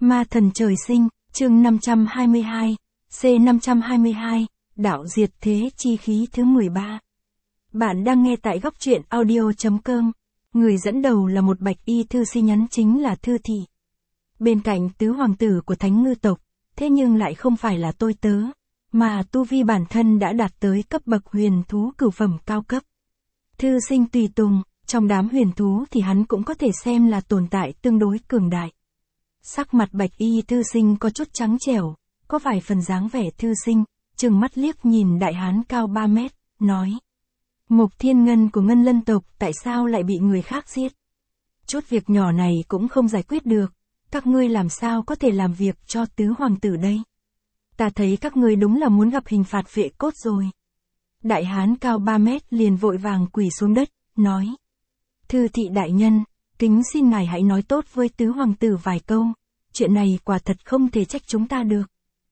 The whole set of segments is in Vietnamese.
Ma thần trời sinh, chương 522, C522, đạo diệt thế chi khí thứ 13. Bạn đang nghe tại góc truyện audio.com. Người dẫn đầu là một bạch y thư sinh, nhắn chính là Thư Thị. Bên cạnh tứ hoàng tử của Thánh Ngư tộc, thế nhưng lại không phải là tôi tớ, mà tu vi bản thân đã đạt tới cấp bậc huyền thú cửu phẩm cao cấp. Thư sinh tùy tùng, trong đám huyền thú thì hắn cũng có thể xem là tồn tại tương đối cường đại. Sắc mặt bạch y thư sinh có chút trắng trẻo, có vài phần dáng vẻ thư sinh, trừng mắt liếc nhìn đại hán cao 3 mét, nói. Mục Thiên Ngân của Ngân Lân tộc tại sao lại bị người khác giết? Chút việc nhỏ này cũng không giải quyết được, các ngươi làm sao có thể làm việc cho tứ hoàng tử đây? Ta thấy các ngươi đúng là muốn gặp hình phạt vệ cốt rồi. Đại hán cao 3 mét liền vội vàng quỳ xuống đất, nói. Thư thị đại nhân, kính xin ngài hãy nói tốt với tứ hoàng tử vài câu, chuyện này quả thật không thể trách chúng ta được.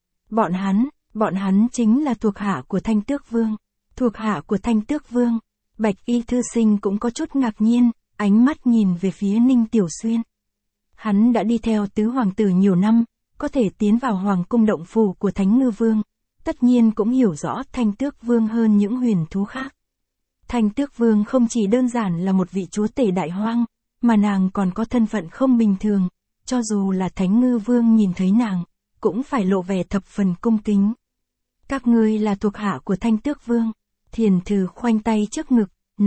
Bọn hắn chính là thuộc hạ của Thanh Tước Vương. Thuộc hạ của Thanh Tước Vương, bạch y thư sinh cũng có chút ngạc nhiên, ánh mắt nhìn về phía Ninh Tiểu Xuyên. Hắn đã đi theo tứ hoàng tử nhiều năm, có thể tiến vào hoàng cung động phủ của Thánh Ngư Vương, tất nhiên cũng hiểu rõ Thanh Tước Vương hơn những huyền thú khác. Thanh Tước Vương không chỉ đơn giản là một vị chúa tể đại hoang, mà nàng còn có thân phận không bình thường, cho dù là Thánh Ngư Vương nhìn thấy nàng, cũng phải lộ vẻ thập phần cung kính. Các ngươi là thuộc hạ của Thanh Tước Vương. Thiền Thư khoanh tay trước ngực,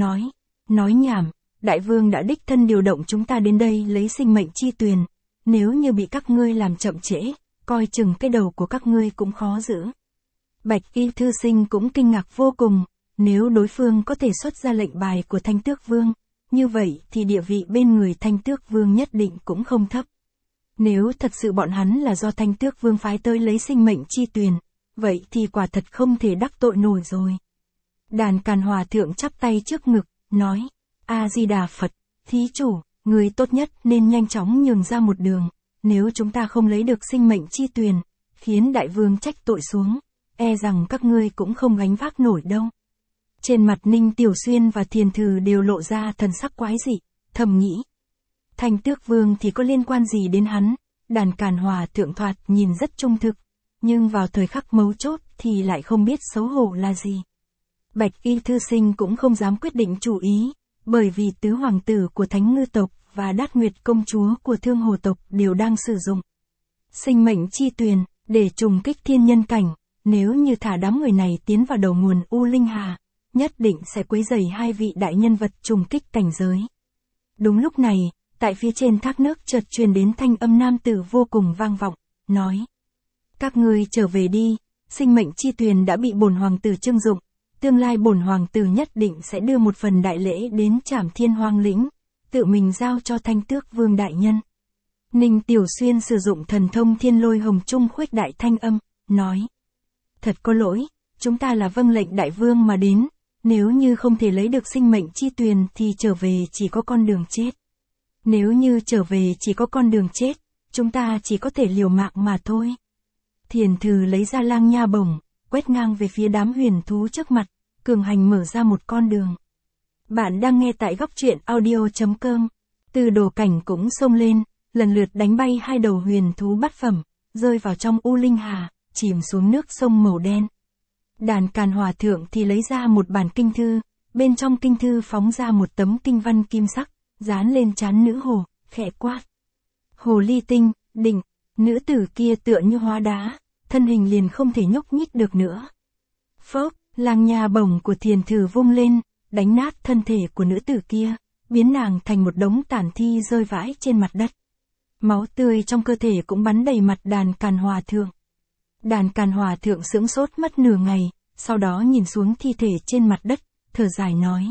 nói nhảm, đại vương đã đích thân điều động chúng ta đến đây lấy sinh mệnh chi tuyền, nếu như bị các ngươi làm chậm trễ, coi chừng cái đầu của các ngươi cũng khó giữ. Bạch y thư sinh cũng kinh ngạc vô cùng, nếu đối phương có thể xuất ra lệnh bài của Thanh Tước Vương, như vậy thì địa vị bên người Thanh Tước Vương nhất định cũng không thấp. Nếu thật sự bọn hắn là do Thanh Tước Vương phái tới lấy sinh mệnh chi tuyền, vậy thì quả thật không thể đắc tội nổi rồi. Đàn Càn Hòa Thượng chắp tay trước ngực, nói, A-di-đà Phật, thí chủ, người tốt nhất nên nhanh chóng nhường ra một đường, nếu chúng ta không lấy được sinh mệnh chi tuyền, khiến đại vương trách tội xuống, e rằng các ngươi cũng không gánh vác nổi đâu. Trên mặt Ninh Tiểu Xuyên và Thiền Thư đều lộ ra thần sắc quái dị, thầm nghĩ. Thanh Tước Vương thì có liên quan gì đến hắn? Đàn Càn Hòa Thượng thoạt nhìn rất trung thực, nhưng vào thời khắc mấu chốt thì lại không biết xấu hổ là gì. Bạch y thư sinh cũng không dám quyết định chủ ý, bởi vì tứ hoàng tử của Thánh Ngư tộc và Đát Nguyệt công chúa của Thương Hồ tộc đều đang sử dụng sinh mệnh chi tuyền để trùng kích thiên nhân cảnh, nếu như thả đám người này tiến vào đầu nguồn U Linh Hà, nhất định sẽ quấy rầy hai vị đại nhân vật trùng kích cảnh giới. Đúng lúc này, tại phía trên thác nước chợt truyền đến thanh âm nam tử vô cùng vang vọng, nói: Các ngươi trở về đi, sinh mệnh chi tuyền đã bị bổn hoàng tử trưng dụng. Tương lai bổn hoàng tử nhất định sẽ đưa một phần đại lễ đến Trảm Thiên Hoang lĩnh, tự mình giao cho Thanh Tước Vương đại nhân. Ninh Tiểu Xuyên sử dụng thần thông Thiên Lôi Hồng Trung khuếch đại thanh âm, nói. Thật có lỗi, chúng ta là vâng lệnh đại vương mà đến, nếu như không thể lấy được sinh mệnh chi tuyền thì trở về chỉ có con đường chết. Nếu như trở về chỉ có con đường chết, chúng ta chỉ có thể liều mạng mà thôi. Thiền Thư lấy ra lang nha bổng, quét ngang về phía đám huyền thú trước mặt, cường hành mở ra một con đường. Bạn đang nghe tại góc truyện audio.com. Từ đồ cảnh cũng xông lên, lần lượt đánh bay hai đầu huyền thú bát phẩm, rơi vào trong U Linh Hà, chìm xuống nước sông màu đen. Đàn Càn Hòa Thượng thì lấy ra một bản kinh thư, bên trong kinh thư phóng ra một tấm kinh văn kim sắc, dán lên trán nữ hồ, khẽ quát. Hồ ly tinh, định, nữ tử kia tựa như hóa đá, thân hình liền không thể nhúc nhích được nữa. Phốc, lang nha bổng của Thiền Thư vung lên, đánh nát thân thể của nữ tử kia, biến nàng thành một đống tàn thi rơi vãi trên mặt đất. Máu tươi trong cơ thể cũng bắn đầy mặt Đàn Càn Hòa Thượng. Đàn Càn Hòa Thượng sững sốt mất nửa ngày, sau đó nhìn xuống thi thể trên mặt đất, thở dài nói.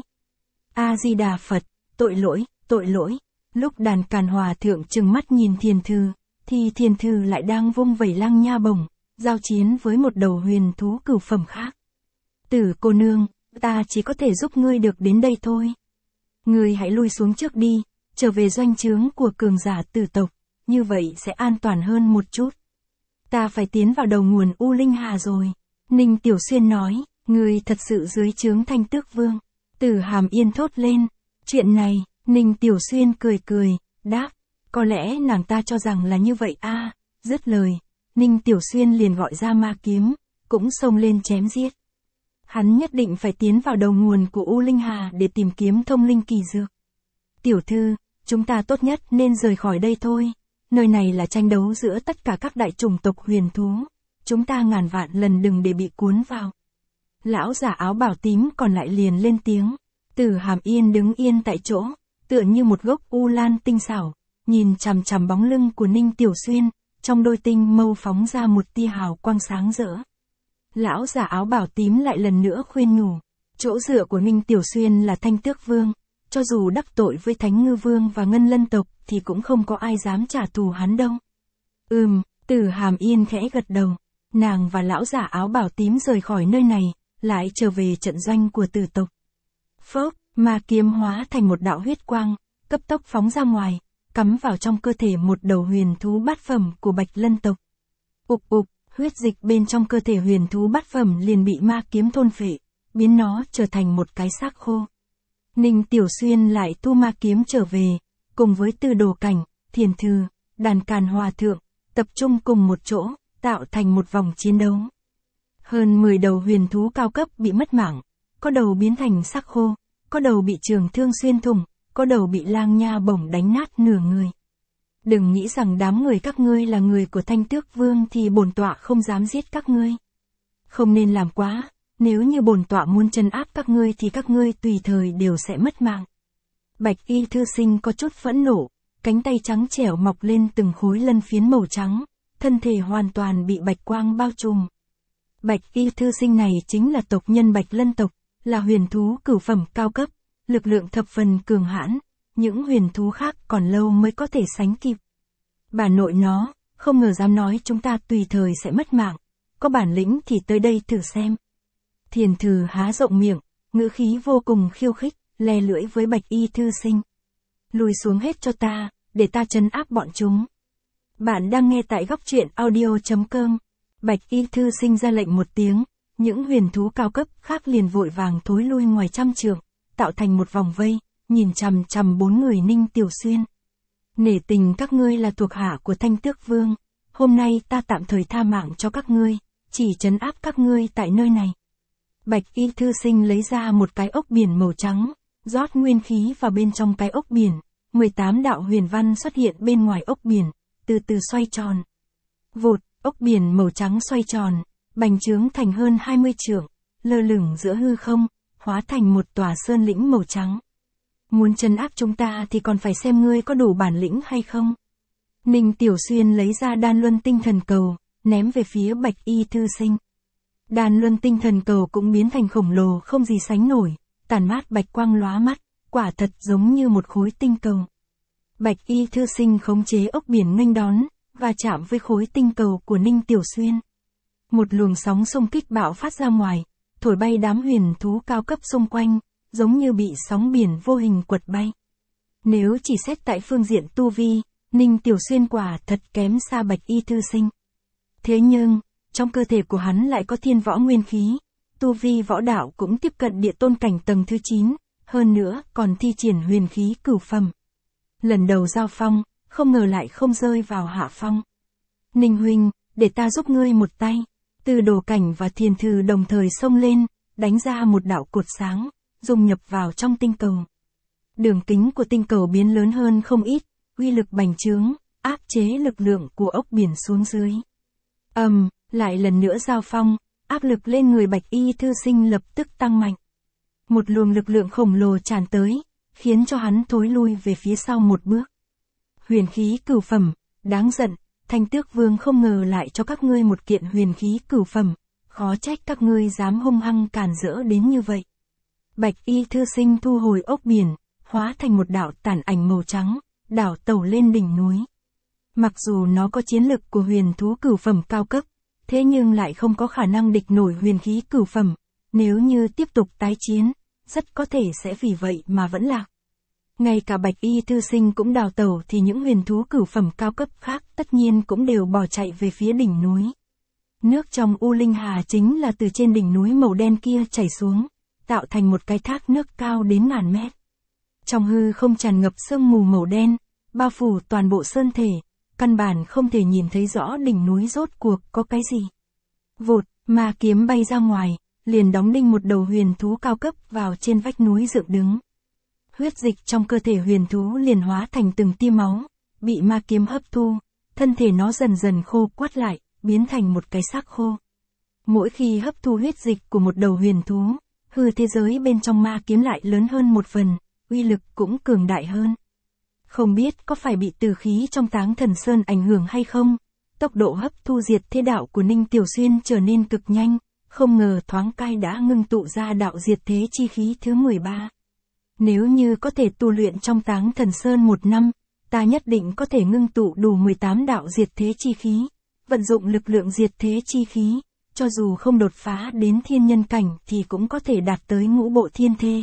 A-di-đà Phật, tội lỗi. Lúc Đàn Càn Hòa Thượng trừng mắt nhìn Thiền Thư, thì Thiền Thư lại đang vung vẩy lang nha bổng, giao chiến với một đầu huyền thú cửu phẩm khác. Tử cô nương, ta chỉ có thể giúp ngươi được đến đây thôi. Ngươi hãy lui xuống trước đi, trở về doanh trướng của cường giả tử tộc, như vậy sẽ an toàn hơn một chút. Ta phải tiến vào đầu nguồn U Linh Hà rồi. Ninh Tiểu Xuyên nói, ngươi thật sự dưới trướng Thanh Tước Vương. Tử Hàm Yên thốt lên, chuyện này, Ninh Tiểu Xuyên cười, đáp, có lẽ nàng ta cho rằng là như vậy a. Dứt lời, Ninh Tiểu Xuyên liền gọi ra ma kiếm, cũng xông lên chém giết. Hắn nhất định phải tiến vào đầu nguồn của U Linh Hà để tìm kiếm thông linh kỳ dược. Tiểu thư, chúng ta tốt nhất nên rời khỏi đây thôi. Nơi này là tranh đấu giữa tất cả các đại chủng tộc huyền thú. Chúng ta ngàn vạn lần đừng để bị cuốn vào. Lão giả áo bào tím còn lại liền lên tiếng. Tử Hàm Yên đứng yên tại chỗ, tựa như một gốc u lan tinh xảo, nhìn chằm chằm bóng lưng của Ninh Tiểu Xuyên, trong đôi tinh mâu phóng ra một tia hào quang sáng rỡ. Lão giả áo bào tím lại lần nữa khuyên nhủ, chỗ dựa của Ninh Tiểu Xuyên là Thanh Tước Vương, cho dù đắc tội với Thánh Ngư Vương và Ngân Lân tộc thì cũng không có ai dám trả thù hắn đâu. Tử Hàm Yên khẽ gật đầu, nàng và lão giả áo bào tím rời khỏi nơi này, lại trở về trận doanh của Tử tộc. Phốc, ma kiếm hóa thành một đạo huyết quang, cấp tốc phóng ra ngoài, cắm vào trong cơ thể một đầu huyền thú bát phẩm của Bạch Lân tộc. Ục ục, huyết dịch bên trong cơ thể huyền thú bát phẩm liền bị ma kiếm thôn phệ, biến nó trở thành một cái xác khô. Ninh Tiểu Xuyên lại tu ma kiếm trở về, cùng với Tư Đồ Cảnh, Thiền Thư, Đàn Càn Hòa Thượng, tập trung cùng một chỗ, tạo thành một vòng chiến đấu. Hơn 10 đầu huyền thú cao cấp bị mất mạng, có đầu biến thành xác khô, có đầu bị trường thương xuyên thủng, có đầu bị lang nha bổng đánh nát nửa người. Đừng nghĩ rằng đám người các ngươi là người của Thanh Tước Vương thì bổn tọa không dám giết các ngươi. Không nên làm quá, nếu như bổn tọa muốn trấn áp các ngươi thì các ngươi tùy thời đều sẽ mất mạng. Bạch Y Thư Sinh có chút phẫn nộ, cánh tay trắng trẻo mọc lên từng khối lân phiến màu trắng, thân thể hoàn toàn bị bạch quang bao trùm. Bạch Y Thư Sinh này chính là tộc nhân Bạch Lân tộc, là huyền thú cửu phẩm cao cấp, lực lượng thập phần cường hãn, những huyền thú khác còn lâu mới có thể sánh kịp. Bà nội nó, không ngờ dám nói chúng ta tùy thời sẽ mất mạng, có bản lĩnh thì tới đây thử xem. Thiền Thư há rộng miệng, ngữ khí vô cùng khiêu khích, le lưỡi với Bạch Y Thư Sinh. Lùi xuống hết cho ta, để ta trấn áp bọn chúng. Bạn đang nghe tại góc truyện audio.com. Bạch Y Thư Sinh ra lệnh một tiếng, những huyền thú cao cấp khác liền vội vàng thối lui ngoài trăm trượng, tạo thành một vòng vây, nhìn chằm chằm 4 người Ninh Tiểu Xuyên. Nể tình các ngươi là thuộc hạ của Thanh Tước Vương, hôm nay ta tạm thời tha mạng cho các ngươi, chỉ trấn áp các ngươi tại nơi này. Bạch Y Thư Sinh lấy ra một cái ốc biển màu trắng, rót nguyên khí vào bên trong cái ốc biển, 18 đạo huyền văn xuất hiện bên ngoài ốc biển, từ từ xoay tròn. Vụt, ốc biển màu trắng xoay tròn, bành trướng thành hơn 20 trượng, lơ lửng giữa hư không, hóa thành một tòa sơn lĩnh màu trắng. Muốn trấn áp chúng ta thì còn phải xem ngươi có đủ bản lĩnh hay không. Ninh Tiểu Xuyên lấy ra đan luân tinh thần cầu, ném về phía Bạch Y Thư Sinh. Đan luân tinh thần cầu cũng biến thành khổng lồ không gì sánh nổi, tản mát bạch quang lóa mắt, quả thật giống như một khối tinh cầu. Bạch Y Thư Sinh khống chế ốc biển nghênh đón, và chạm với khối tinh cầu của Ninh Tiểu Xuyên. Một luồng sóng xung kích bạo phát ra ngoài, thổi bay đám huyền thú cao cấp xung quanh, giống như bị sóng biển vô hình quật bay. Nếu chỉ xét tại phương diện tu vi, Ninh Tiểu Xuyên quả thật kém xa Bạch Y Thư Sinh. Thế nhưng, trong cơ thể của hắn lại có thiên võ nguyên khí, tu vi võ đạo cũng tiếp cận địa tôn cảnh tầng thứ 9, hơn nữa còn thi triển huyền khí cửu phẩm. Lần đầu giao phong, không ngờ lại không rơi vào hạ phong. Ninh huynh, để ta giúp ngươi một tay. Tư Đồ Cảnh và Thiền Thư đồng thời xông lên, đánh ra một đạo cột sáng, dung nhập vào trong tinh cầu. Đường kính của tinh cầu biến lớn hơn không ít, uy lực bành trướng, áp chế lực lượng của ốc biển xuống dưới. Lại lần nữa giao phong, áp lực lên người Bạch Y Thư Sinh lập tức tăng mạnh. Một luồng lực lượng khổng lồ tràn tới, khiến cho hắn thối lui về phía sau một bước. Huyền khí cửu phẩm, đáng giận, Thanh Tước Vương không ngờ lại cho các ngươi một kiện huyền khí cửu phẩm, khó trách các ngươi dám hung hăng càn rỡ đến như vậy. Bạch Y Thư Sinh thu hồi ốc biển, hóa thành một đạo tản ảnh màu trắng, đảo tẩu lên đỉnh núi. Mặc dù nó có chiến lực của huyền thú cửu phẩm cao cấp, thế nhưng lại không có khả năng địch nổi huyền khí cửu phẩm, nếu như tiếp tục tái chiến, rất có thể sẽ vì vậy mà vẫn lạc. Ngay cả Bạch Y Thư Sinh cũng đào tẩu thì những huyền thú cửu phẩm cao cấp khác tất nhiên cũng đều bỏ chạy về phía đỉnh núi. Nước trong U Linh Hà chính là từ trên đỉnh núi màu đen kia chảy xuống, tạo thành một cái thác nước cao đến ngàn mét. Trong hư không tràn ngập sương mù màu đen, bao phủ toàn bộ sơn thể, căn bản không thể nhìn thấy rõ đỉnh núi rốt cuộc có cái gì. Vụt, ma kiếm bay ra ngoài, liền đóng đinh một đầu huyền thú cao cấp vào trên vách núi dựng đứng. Huyết dịch trong cơ thể huyền thú liền hóa thành từng tia máu, bị ma kiếm hấp thu, thân thể nó dần dần khô quắt lại, biến thành một cái xác khô. Mỗi khi hấp thu huyết dịch của một đầu huyền thú, hư thế giới bên trong ma kiếm lại lớn hơn một phần, uy lực cũng cường đại hơn. Không biết có phải bị từ khí trong Táng Thần Sơn ảnh hưởng hay không, tốc độ hấp thu diệt thế đạo của Ninh Tiểu Xuyên trở nên cực nhanh, không ngờ thoáng cai đã ngưng tụ ra đạo diệt thế chi khí thứ 13. Nếu như có thể tu luyện trong Táng Thần Sơn 1 năm, ta nhất định có thể ngưng tụ đủ 18 đạo diệt thế chi khí, vận dụng lực lượng diệt thế chi khí, cho dù không đột phá đến thiên nhân cảnh thì cũng có thể đạt tới ngũ bộ thiên thê.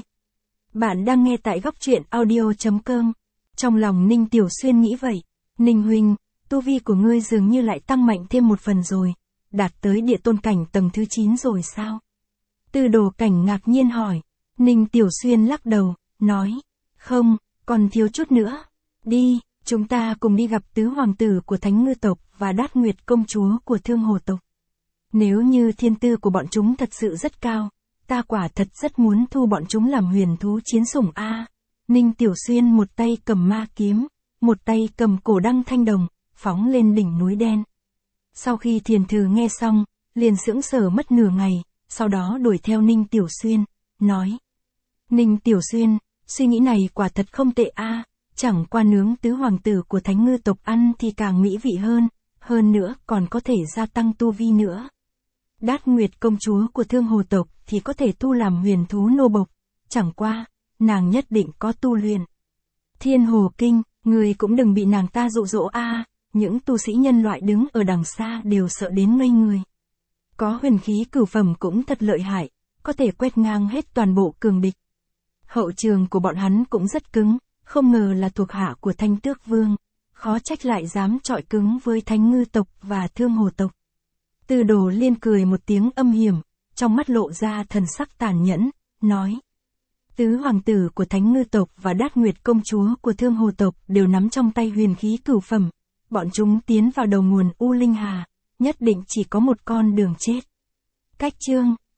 Bạn đang nghe tại góc truyện audio.com. Trong lòng Ninh Tiểu Xuyên nghĩ vậy, Ninh huynh, tu vi của ngươi dường như lại tăng mạnh thêm một phần rồi, đạt tới địa tôn cảnh tầng thứ 9 rồi sao? Tư Đồ Cảnh ngạc nhiên hỏi. Ninh Tiểu Xuyên lắc đầu, nói, không, còn thiếu chút nữa. Đi, chúng ta cùng đi gặp tứ hoàng tử của Thánh Ngư tộc và Đát Nguyệt công chúa của Thương Hồ tộc. Nếu như thiên tư của bọn chúng thật sự rất cao, ta quả thật rất muốn thu bọn chúng làm huyền thú chiến sủng a. Ninh Tiểu Xuyên một tay cầm ma kiếm, một tay cầm cổ đăng thanh đồng, phóng lên đỉnh núi đen. Sau khi Thiền Thử nghe xong, liền sững sờ mất nửa ngày, sau đó đuổi theo Ninh Tiểu Xuyên, nói. Ninh Tiểu Xuyên, suy nghĩ này quả thật không tệ a, chẳng qua nướng tứ hoàng tử của Thánh Ngư tộc ăn thì càng mỹ vị hơn nữa còn có thể gia tăng tu vi nữa. Đát Nguyệt công chúa của Thương Hồ tộc thì có thể tu làm huyền thú nô bộc, chẳng qua, nàng nhất định có tu luyện Thiên Hồ Kinh, người cũng đừng bị nàng ta dụ dỗ a. Những tu sĩ nhân loại đứng ở đằng xa đều sợ đến ngây người. Có huyền khí cửu phẩm cũng thật lợi hại, có thể quét ngang hết toàn bộ cường địch. Hậu trường của bọn hắn cũng rất cứng, không ngờ là thuộc hạ của Thanh Tước Vương, khó trách lại dám chọi cứng với Thánh Ngư tộc và Thương Hồ tộc. Tư Đồ Liên cười một tiếng âm hiểm, trong mắt lộ ra thần sắc tàn nhẫn, nói. Tứ hoàng tử của Thánh Ngư tộc và Đát Nguyệt công chúa của Thương Hồ tộc đều nắm trong tay huyền khí cửu phẩm. Bọn chúng tiến vào đầu nguồn U Linh Hà, nhất định chỉ có một con đường chết. Cách chương